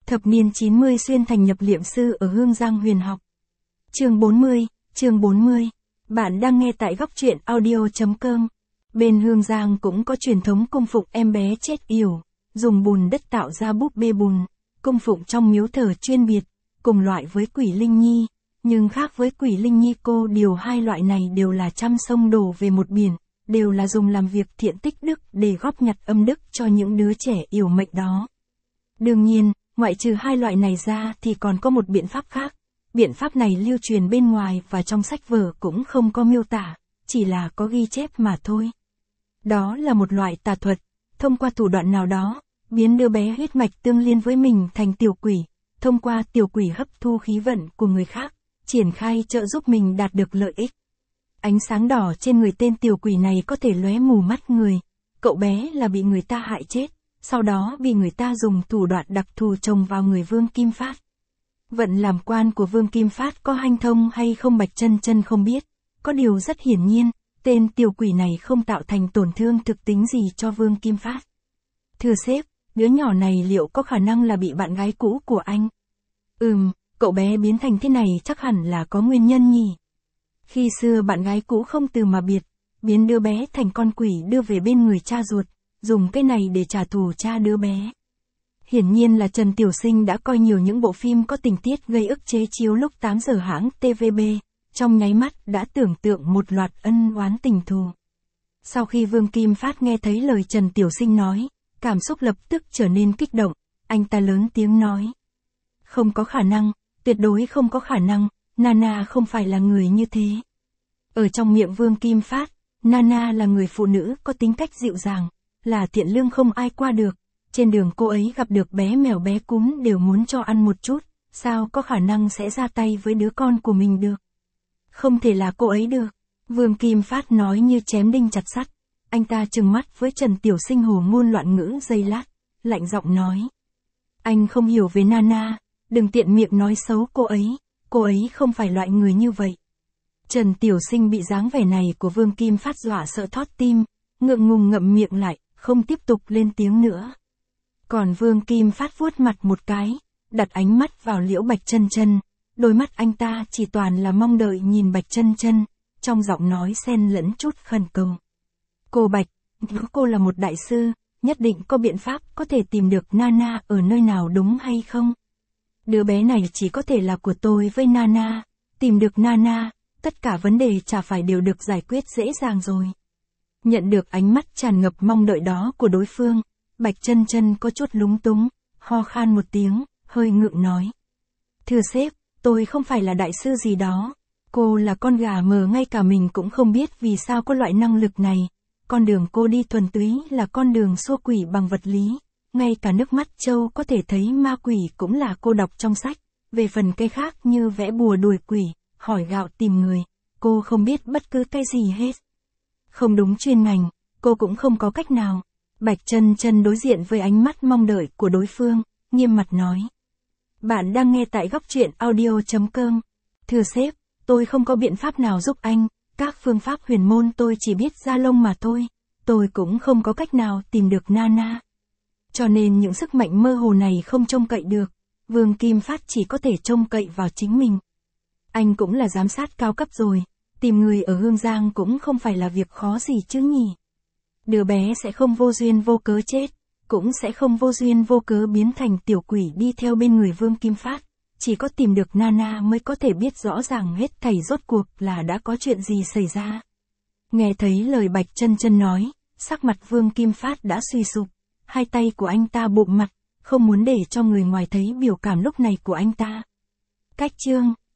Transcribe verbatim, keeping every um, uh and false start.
Thập niên chín mươi xuyên thành nhập liệm sư ở Hương Giang huyền học. Chương bốn mươi, chương bốn mươi. Bạn đang nghe tại góc truyện audio chấm com. Bên Hương Giang cũng có truyền thống cung phụng em bé chết yểu, dùng bùn đất tạo ra búp bê bùn, cung phụng trong miếu thờ chuyên biệt, cùng loại với quỷ linh nhi, nhưng khác với quỷ linh nhi cô điều hai loại này đều là trăm sông đổ về một biển, đều là dùng làm việc thiện tích đức để góp nhặt âm đức cho những đứa trẻ yểu mệnh đó. Đương nhiên, ngoại trừ hai loại này ra thì còn có một biện pháp khác. Biện pháp này lưu truyền bên ngoài và trong sách vở cũng không có miêu tả, chỉ là có ghi chép mà thôi. Đó là một loại tà thuật, thông qua thủ đoạn nào đó, biến đứa bé huyết mạch tương liên với mình thành tiểu quỷ, thông qua tiểu quỷ hấp thu khí vận của người khác, triển khai trợ giúp mình đạt được lợi ích. Ánh sáng đỏ trên người tên tiểu quỷ này có thể lóe mù mắt người. Cậu bé là bị người ta hại chết, sau đó bị người ta dùng thủ đoạn đặc thù trồng vào người Vương Kim Phát. Vận làm quan của Vương Kim Phát có hanh thông hay không Bạch Chân Chân không biết, có điều rất hiển nhiên, tên tiểu quỷ này không tạo thành tổn thương thực tính gì cho Vương Kim Phát. Thưa sếp, đứa nhỏ này liệu có khả năng là bị bạn gái cũ của anh? Ừm, cậu bé biến thành thế này chắc hẳn là có nguyên nhân nhỉ. Khi xưa bạn gái cũ không từ mà biệt, biến đứa bé thành con quỷ đưa về bên người cha ruột, dùng cái này để trả thù cha đứa bé. Hiển nhiên là Trần Tiểu Sinh đã coi nhiều những bộ phim có tình tiết gây ức chế chiếu lúc tám giờ hãng tê vê bê, trong nháy mắt đã tưởng tượng một loạt ân oán tình thù. Sau khi Vương Kim Phát nghe thấy lời Trần Tiểu Sinh nói, cảm xúc lập tức trở nên kích động, anh ta lớn tiếng nói. Không có khả năng, tuyệt đối không có khả năng, Nana không phải là người như thế. Ở trong miệng Vương Kim Phát, Nana là người phụ nữ có tính cách dịu dàng, là thiện lương không ai qua được. Trên đường cô ấy gặp được bé mèo bé cún đều muốn cho ăn một chút, sao có khả năng sẽ ra tay với đứa con của mình được. Không thể là cô ấy được. Vương Kim Phát nói như chém đinh chặt sắt. Anh ta trừng mắt với Trần Tiểu Sinh hồ ngôn loạn ngữ giây lát, lạnh giọng nói. Anh không hiểu về Nana, đừng tiện miệng nói xấu cô ấy, cô ấy không phải loại người như vậy. Trần Tiểu Sinh bị dáng vẻ này của Vương Kim Phát dọa sợ thót tim, ngượng ngùng ngậm miệng lại, không tiếp tục lên tiếng nữa. Còn Vương Kim Phát vuốt mặt một cái, đặt ánh mắt vào Liễu Bạch Chân Chân, đôi mắt anh ta chỉ toàn là mong đợi nhìn Bạch Chân Chân, trong giọng nói xen lẫn chút khẩn cầu. Cô Bạch, cô là một đại sư, nhất định có biện pháp có thể tìm được Nana ở nơi nào đúng hay không? Đứa bé này chỉ có thể là của tôi với Nana, tìm được Nana, tất cả vấn đề chả phải đều được giải quyết dễ dàng rồi. Nhận được ánh mắt tràn ngập mong đợi đó của đối phương, Bạch Chân Chân có chút lúng túng, ho khan một tiếng, hơi ngượng nói. Thưa sếp, tôi không phải là đại sư gì đó. Cô là con gà mờ ngay cả mình cũng không biết vì sao có loại năng lực này. Con đường cô đi thuần túy là con đường xua quỷ bằng vật lý. Ngay cả nước mắt trâu có thể thấy ma quỷ cũng là cô đọc trong sách. Về phần cái khác như vẽ bùa đuổi quỷ, hỏi gạo tìm người, cô không biết bất cứ cái gì hết. Không đúng chuyên ngành, cô cũng không có cách nào. Bạch Chân Chân đối diện với ánh mắt mong đợi của đối phương, nghiêm mặt nói. Bạn đang nghe tại góc truyện audio chấm com. Thưa sếp, tôi không có biện pháp nào giúp anh, các phương pháp huyền môn tôi chỉ biết ra lông mà thôi, tôi cũng không có cách nào tìm được Nana. Cho nên những sức mạnh mơ hồ này không trông cậy được, Vương Kim Phát chỉ có thể trông cậy vào chính mình. Anh cũng là giám sát cao cấp rồi, tìm người ở Hương Giang cũng không phải là việc khó gì chứ nhỉ. Đứa bé sẽ không vô duyên vô cớ chết, cũng sẽ không vô duyên vô cớ biến thành tiểu quỷ đi theo bên người Vương Kim Phát. Chỉ có tìm được Nana mới có thể biết rõ ràng hết thảy rốt cuộc là đã có chuyện gì xảy ra. Nghe thấy lời Bạch Chân Chân nói, sắc mặt Vương Kim Phát đã suy sụp, hai tay của anh ta bụm mặt, không muốn để cho người ngoài thấy biểu cảm lúc này của anh ta. Cách chương